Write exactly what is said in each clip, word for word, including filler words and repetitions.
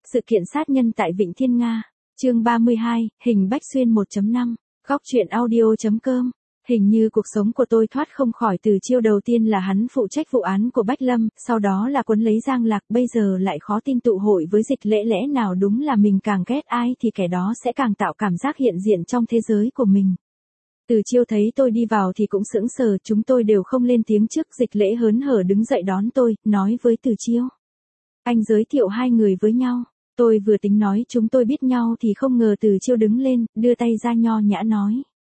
Sự kiện sát nhân tại Vịnh Thiên Nga. Chương ba mươi hai, hình Bách Xuyên một chấm năm. Góc truyện audio chấm com. Hình như cuộc sống của tôi thoát không khỏi Từ Chiêu. Đầu tiên là hắn phụ trách vụ án của Bách Lâm, sau đó là quấn lấy Giang Lạc, bây giờ lại khó tin tụ hội với Dịch Lễ. Lẽ nào đúng là mình càng ghét ai thì kẻ đó sẽ càng tạo cảm giác hiện diện trong thế giới của mình. Từ Chiêu thấy tôi đi vào thì cũng sững sờ, chúng tôi đều không lên tiếng trước. Dịch Lễ hớn hở đứng dậy đón tôi, nói với Từ Chiêu: anh giới thiệu hai người với nhau. Tôi vừa tính nói chúng tôi biết nhau thì không ngờ Từ Chiêu đứng lên, đưa tay ra nho nhã nói: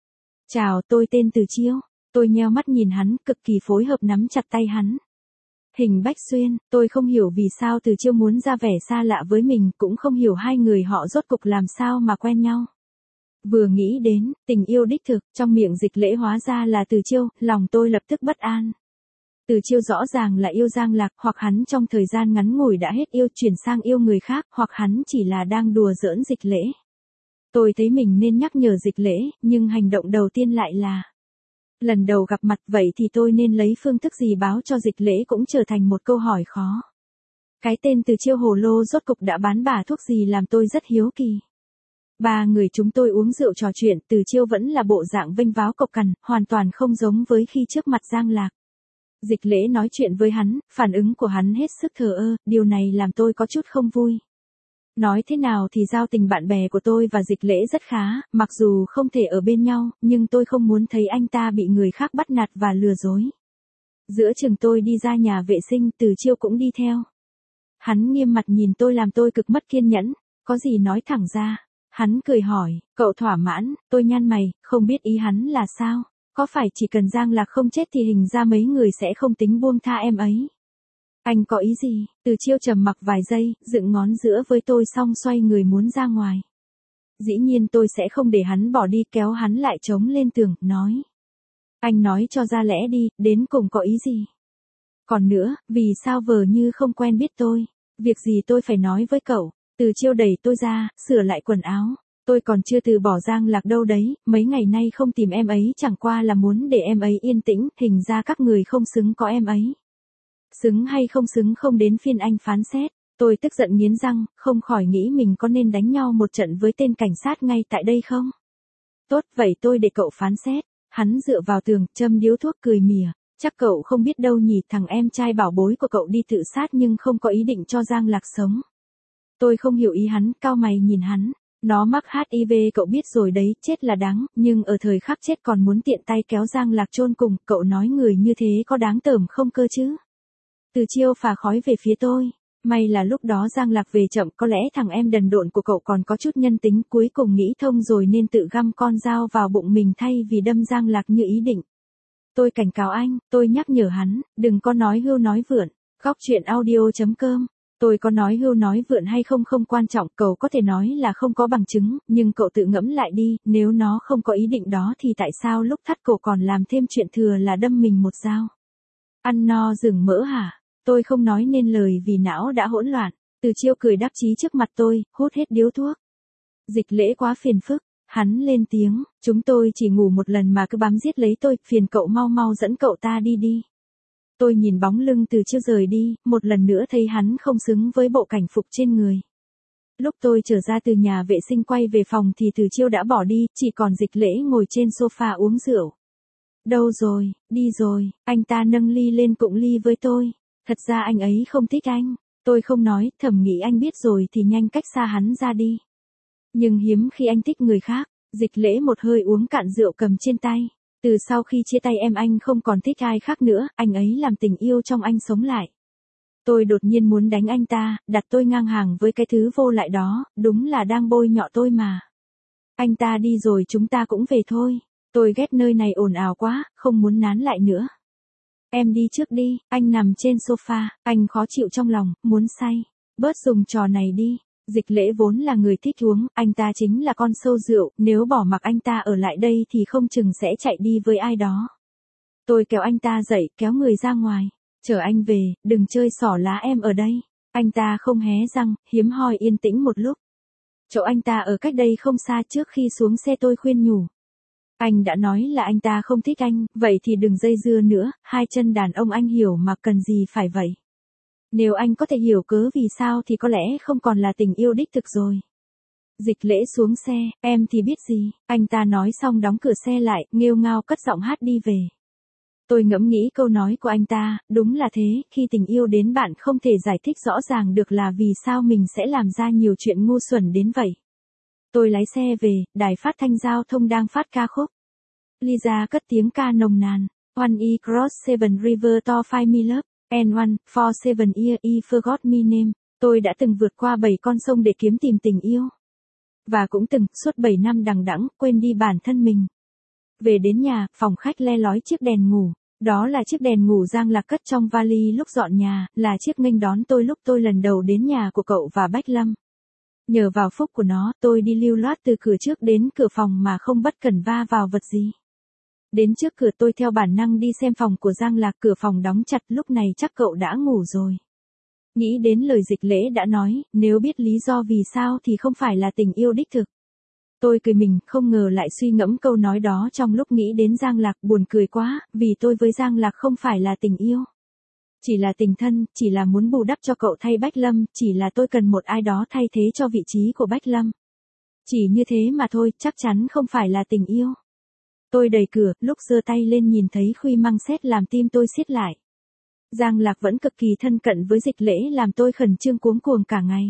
chào, tôi tên Từ Chiêu. Tôi nheo mắt nhìn hắn, cực kỳ phối hợp nắm chặt tay hắn. Hình Bách Xuyên. Tôi không hiểu vì sao Từ Chiêu muốn ra vẻ xa lạ với mình, cũng không hiểu hai người họ rốt cục làm sao mà quen nhau. Vừa nghĩ đến tình yêu đích thực trong miệng Dịch Lễ hóa ra là Từ Chiêu, lòng tôi lập tức bất an. Từ Chiêu rõ ràng là yêu Giang Lạc, hoặc hắn trong thời gian ngắn ngủi đã hết yêu chuyển sang yêu người khác, hoặc hắn chỉ là đang đùa giỡn Dịch Lễ. Tôi thấy mình nên nhắc nhở Dịch Lễ, nhưng hành động đầu tiên lại là: lần đầu gặp mặt vậy thì tôi nên lấy phương thức gì báo cho Dịch Lễ cũng trở thành một câu hỏi khó. Cái tên Từ Chiêu hồ lô rốt cục đã bán bả thuốc gì làm tôi rất hiếu kỳ. Ba người chúng tôi uống rượu trò chuyện, Từ Chiêu vẫn là bộ dạng vênh váo cộc cằn, hoàn toàn không giống với khi trước mặt Giang Lạc. Dịch Lễ nói chuyện với hắn, phản ứng của hắn hết sức thờ ơ, điều này làm tôi có chút không vui. Nói thế nào thì giao tình bạn bè của tôi và Dịch Lễ rất khá, mặc dù không thể ở bên nhau, nhưng tôi không muốn thấy anh ta bị người khác bắt nạt và lừa dối. Giữa chừng tôi đi ra nhà vệ sinh, Từ Chiêu cũng đi theo. Hắn nghiêm mặt nhìn tôi làm tôi cực mất kiên nhẫn, có gì nói thẳng ra. Hắn cười hỏi: cậu thỏa mãn? Tôi nhăn mày, không biết ý hắn là sao. Có phải chỉ cần Giang Lạc không chết thì hình ra mấy người sẽ không tính buông tha em ấy? Anh có ý gì? Từ Chiêu trầm mặc vài giây, dựng ngón giữa với tôi xong xoay người muốn ra ngoài. Dĩ nhiên tôi sẽ không để hắn bỏ đi, kéo hắn lại chống lên tường, nói: anh nói cho ra lẽ đi, đến cùng có ý gì? Còn nữa, vì sao vờ như không quen biết tôi? Việc gì tôi phải nói với cậu? Từ Chiêu đẩy tôi ra, sửa lại quần áo. Tôi còn chưa từ bỏ Giang Lạc đâu đấy, mấy ngày nay không tìm em ấy chẳng qua là muốn để em ấy yên tĩnh, hình ra các người không xứng có em ấy. Xứng hay không xứng không đến phiên anh phán xét. Tôi tức giận nghiến răng, không khỏi nghĩ mình có nên đánh nhau một trận với tên cảnh sát ngay tại đây không? Tốt, vậy tôi để cậu phán xét. Hắn dựa vào tường, châm điếu thuốc cười mỉa. Chắc cậu không biết đâu nhỉ, thằng em trai bảo bối của cậu đi tự sát nhưng không có ý định cho Giang Lạc sống. Tôi không hiểu ý hắn, cau mày nhìn hắn. Nó mắc hát i vê cậu biết rồi đấy, chết là đáng, nhưng ở thời khắc chết còn muốn tiện tay kéo Giang Lạc chôn cùng, cậu nói người như thế có đáng tởm không cơ chứ? Từ Chiêu phà khói về phía tôi. May là lúc đó Giang Lạc về chậm, có lẽ thằng em đần độn của cậu còn có chút nhân tính, cuối cùng nghĩ thông rồi nên tự găm con dao vào bụng mình thay vì đâm Giang Lạc như ý định. Tôi cảnh cáo anh, tôi nhắc nhở hắn, đừng có nói hưu nói vượn. Góc truyện audio chấm com. Tôi có nói hưu nói vượn hay không không quan trọng, cậu có thể nói là không có bằng chứng, nhưng cậu tự ngẫm lại đi, nếu nó không có ý định đó thì tại sao lúc thắt cổ còn làm thêm chuyện thừa là đâm mình một dao? Ăn no rừng mỡ hả? Tôi không nói nên lời vì não đã hỗn loạn. Từ Chiêu cười đắc chí trước mặt tôi, hút hết điếu thuốc. Dịch Lễ quá phiền phức. Hắn lên tiếng: chúng tôi chỉ ngủ một lần mà cứ bám giết lấy tôi, phiền cậu mau mau dẫn cậu ta đi đi. Tôi nhìn bóng lưng Từ Chiêu rời đi, một lần nữa thấy hắn không xứng với bộ cảnh phục trên người. Lúc tôi trở ra từ nhà vệ sinh quay về phòng thì Từ Chiêu đã bỏ đi, chỉ còn Dịch Lễ ngồi trên sofa uống rượu. Đâu rồi, đi rồi, anh ta nâng ly lên cụng ly với tôi. Thật ra anh ấy không thích anh. Tôi không nói, thầm nghĩ anh biết rồi thì nhanh cách xa hắn ra đi. Nhưng hiếm khi anh thích người khác. Dịch Lễ một hơi uống cạn rượu cầm trên tay. Từ sau khi chia tay em anh không còn thích ai khác nữa, anh ấy làm tình yêu trong anh sống lại. Tôi đột nhiên muốn đánh anh ta, đặt tôi ngang hàng với cái thứ vô lại đó, đúng là đang bôi nhọ tôi mà. Anh ta đi rồi chúng ta cũng về thôi. Tôi ghét nơi này ồn ào quá, không muốn nán lại nữa. Em đi trước đi, anh nằm trên sofa, anh khó chịu trong lòng, muốn say. Bớt dùng trò này đi. Dịch Lễ vốn là người thích uống, anh ta chính là con sâu rượu, nếu bỏ mặc anh ta ở lại đây thì không chừng sẽ chạy đi với ai đó. Tôi kéo anh ta dậy, kéo người ra ngoài. Chở anh về, đừng chơi xỏ lá em ở đây. Anh ta không hé răng, hiếm hoi yên tĩnh một lúc. Chỗ anh ta ở cách đây không xa, trước khi xuống xe tôi khuyên nhủ. Anh đã nói là anh ta không thích anh, vậy thì đừng dây dưa nữa, hai chân đàn ông anh hiểu mà cần gì phải vậy. Nếu anh có thể hiểu cớ vì sao thì có lẽ không còn là tình yêu đích thực rồi. Dịch Lễ xuống xe, em thì biết gì, anh ta nói xong đóng cửa xe lại, nghêu ngao cất giọng hát đi về. Tôi ngẫm nghĩ câu nói của anh ta, đúng là thế, khi tình yêu đến bạn không thể giải thích rõ ràng được là vì sao mình sẽ làm ra nhiều chuyện ngu xuẩn đến vậy. Tôi lái xe về, đài phát thanh giao thông đang phát ca khúc. Lisa cất tiếng ca nồng nàn. One E cross seven river to find me love, and one, for seven year E forgot me name. Tôi đã từng vượt qua bảy con sông để kiếm tìm tình yêu. Và cũng từng, suốt bảy năm đằng đẵng, quên đi bản thân mình. Về đến nhà, phòng khách le lói chiếc đèn ngủ. Đó là chiếc đèn ngủ Giang Lạc cất trong vali lúc dọn nhà, là chiếc nghênh đón tôi lúc tôi lần đầu đến nhà của cậu và Bách Lâm. Nhờ vào phúc của nó, tôi đi lưu loát từ cửa trước đến cửa phòng mà không bất cẩn va vào vật gì. Đến trước cửa tôi theo bản năng đi xem phòng của Giang Lạc, cửa phòng đóng chặt, lúc này chắc cậu đã ngủ rồi. Nghĩ đến lời Dịch Lễ đã nói, nếu biết lý do vì sao thì không phải là tình yêu đích thực. Tôi cười mình, không ngờ lại suy ngẫm câu nói đó trong lúc nghĩ đến Giang Lạc, buồn cười quá, vì tôi với Giang Lạc không phải là tình yêu. Chỉ là tình thân, chỉ là muốn bù đắp cho cậu thay Bách Lâm, chỉ là tôi cần một ai đó thay thế cho vị trí của Bách Lâm. Chỉ như thế mà thôi, chắc chắn không phải là tình yêu. Tôi đẩy cửa, lúc giơ tay lên nhìn thấy Khuy Măng Xét làm tim tôi siết lại. Giang Lạc vẫn cực kỳ thân cận với Dịch Lễ làm tôi khẩn trương cuống cuồng cả ngày.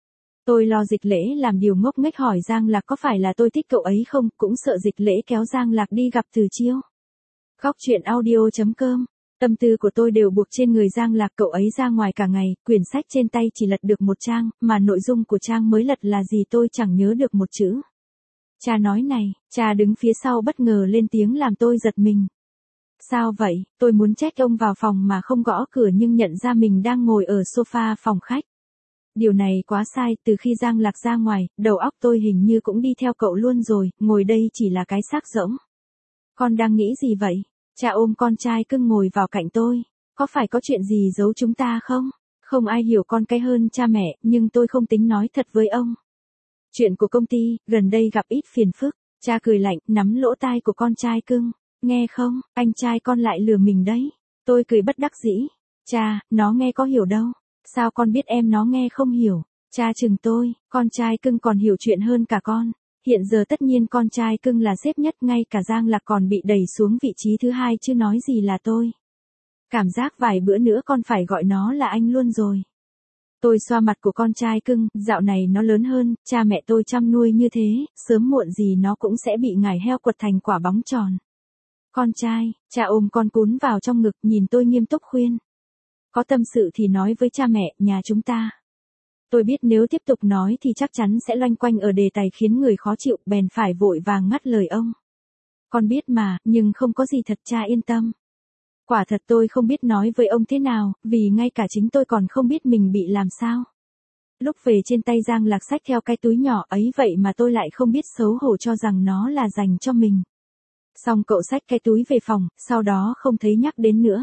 Tôi lo Dịch Lễ làm điều ngốc nghếch hỏi Giang Lạc có phải là tôi thích cậu ấy không, cũng sợ Dịch Lễ kéo Giang Lạc đi gặp Từ Chiêu. Khóc chuyện audio chấm com. Tâm tư của tôi đều buộc trên người Giang Lạc, cậu ấy ra ngoài cả ngày, quyển sách trên tay chỉ lật được một trang, mà nội dung của trang mới lật là gì tôi chẳng nhớ được một chữ. Cha nói này, cha đứng phía sau bất ngờ lên tiếng làm tôi giật mình. Sao vậy, tôi muốn trách ông vào phòng mà không gõ cửa nhưng nhận ra mình đang ngồi ở sofa phòng khách. Điều này quá sai, từ khi Giang Lạc ra ngoài, đầu óc tôi hình như cũng đi theo cậu luôn rồi, ngồi đây chỉ là cái xác rỗng. Con đang nghĩ gì vậy? Cha ôm con trai cưng ngồi vào cạnh tôi. Có phải có chuyện gì giấu chúng ta không? Không ai hiểu con cái hơn cha mẹ, nhưng tôi không tính nói thật với ông. Chuyện của công ty, gần đây gặp ít phiền phức. Cha cười lạnh, nắm lỗ tai của con trai cưng. Nghe không, anh trai con lại lừa mình đấy. Tôi cười bất đắc dĩ. Cha, nó nghe có hiểu đâu. Sao con biết em nó nghe không hiểu? Cha chừng tôi, con trai cưng còn hiểu chuyện hơn cả con. Hiện giờ tất nhiên con trai cưng là xếp nhất, ngay cả Giang Lạc còn bị đẩy xuống vị trí thứ hai chứ nói gì là tôi. Cảm giác vài bữa nữa con phải gọi nó là anh luôn rồi. Tôi xoa mặt của con trai cưng, dạo này nó lớn hơn, cha mẹ tôi chăm nuôi như thế, sớm muộn gì nó cũng sẽ bị ngải heo quật thành quả bóng tròn. Con trai, cha ôm con cún vào trong ngực, nhìn tôi nghiêm túc khuyên. Có tâm sự thì nói với cha mẹ, nhà chúng ta. Tôi biết nếu tiếp tục nói thì chắc chắn sẽ loanh quanh ở đề tài khiến người khó chịu, bèn phải vội vàng ngắt lời ông. Con biết mà, nhưng không có gì thật, cha yên tâm. Quả thật tôi không biết nói với ông thế nào, vì ngay cả chính tôi còn không biết mình bị làm sao. Lúc về trên tay Giang Lạc xách theo cái túi nhỏ ấy vậy mà tôi lại không biết xấu hổ cho rằng nó là dành cho mình. Xong cậu xách cái túi về phòng, sau đó không thấy nhắc đến nữa.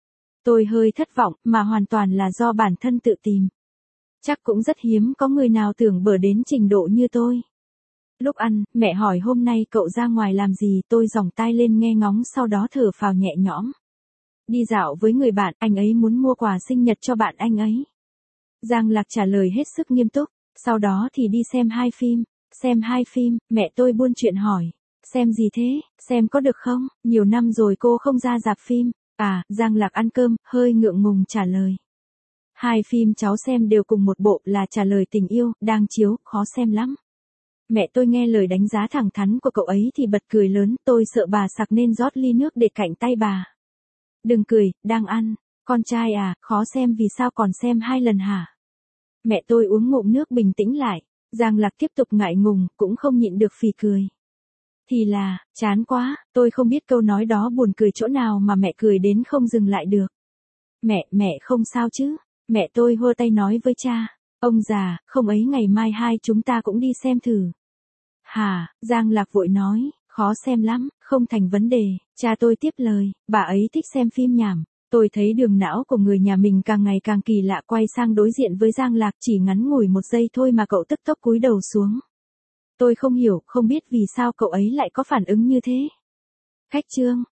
Tôi hơi thất vọng, mà hoàn toàn là do bản thân tự tìm. Chắc cũng rất hiếm có người nào tưởng bở đến trình độ như tôi. Lúc ăn, mẹ hỏi hôm nay cậu ra ngoài làm gì, tôi giòng tai lên nghe ngóng sau đó thở phào nhẹ nhõm. Đi dạo với người bạn, anh ấy muốn mua quà sinh nhật cho bạn anh ấy. Giang Lạc trả lời hết sức nghiêm túc, sau đó thì đi xem hai phim. Xem hai phim, mẹ tôi buôn chuyện hỏi. Xem gì thế, xem có được không, nhiều năm rồi cô không ra rạp phim. À, Giang Lạc ăn cơm, hơi ngượng ngùng trả lời. Hai phim cháu xem đều cùng một bộ là Trả Lời Tình Yêu, đang chiếu, khó xem lắm. Mẹ tôi nghe lời đánh giá thẳng thắn của cậu ấy thì bật cười lớn, tôi sợ bà sặc nên rót ly nước để cạnh tay bà. Đừng cười, đang ăn. Con trai à, khó xem vì sao còn xem hai lần hả? Mẹ tôi uống ngụm nước bình tĩnh lại. Giang Lạc tiếp tục ngại ngùng, cũng không nhịn được phì cười. Thì là, chán quá, tôi không biết câu nói đó buồn cười chỗ nào mà mẹ cười đến không dừng lại được. Mẹ, mẹ không sao chứ? Mẹ tôi hơ tay nói với cha. Ông già, không ấy ngày mai hai chúng ta cũng đi xem thử. Hả, Giang Lạc vội nói, khó xem lắm, không thành vấn đề. Cha tôi tiếp lời, bà ấy thích xem phim nhảm. Tôi thấy đường não của người nhà mình càng ngày càng kỳ lạ, quay sang đối diện với Giang Lạc, chỉ ngắn ngủi một giây thôi mà cậu tức tốc cúi đầu xuống. Tôi không hiểu, không biết vì sao cậu ấy lại có phản ứng như thế. Khách trương,